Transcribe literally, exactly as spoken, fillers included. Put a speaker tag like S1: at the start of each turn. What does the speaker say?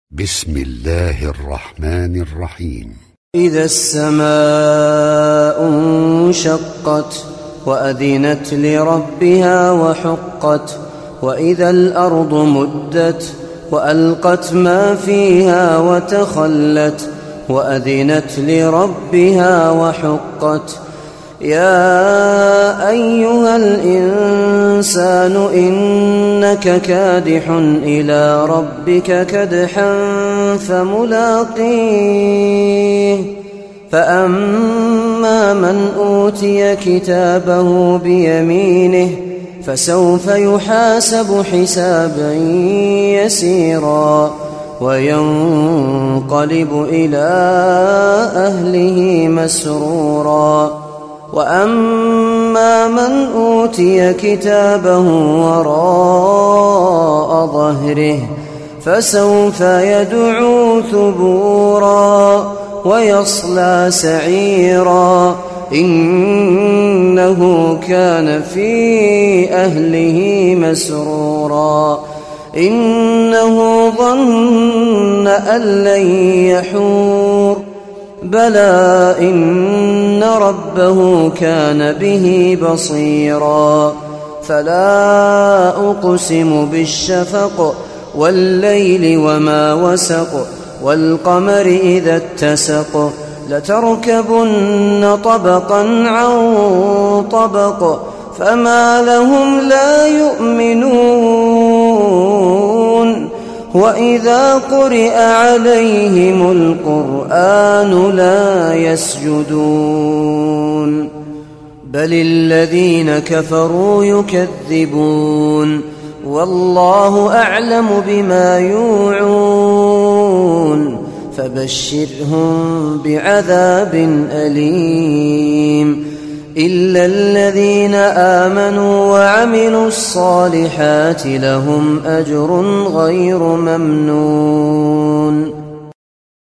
S1: بسم الله الرحمن الرحيم.
S2: إذا السماء انشقت وأذنت لربها وحقت وإذا الأرض مدت وألقت ما فيها وتخلت وأذنت لربها وحقت. يا أيها الإنسان إنك كادح إلى ربك كدحا فملاقيه فأما من أوتي كتابه بيمينه فسوف يحاسب حسابا يسيرا وينقلب إلى أهله مسرورا. وأما من أوتي كتابه وراء ظهره فسوف يدعو ثبورا ويصلى سعيرا إنه كان في أهله مسرورا. إنه ظن أن لن يحور بلى إن ربه كان به بصيرا. فلا أقسم بالشفق والليل وما وسق والقمر إذا اتسق لتركبن طبقا عن طبق فما لهم لا يؤمنون وإذا قرئ عليهم القرآن لا يسجدون بل الذين كفروا يكذبون والله أعلم بما يوعون فبشرهم بعذاب أليم إلا الذين آمنوا وعملوا الصالحات لهم أجر غير ممنون.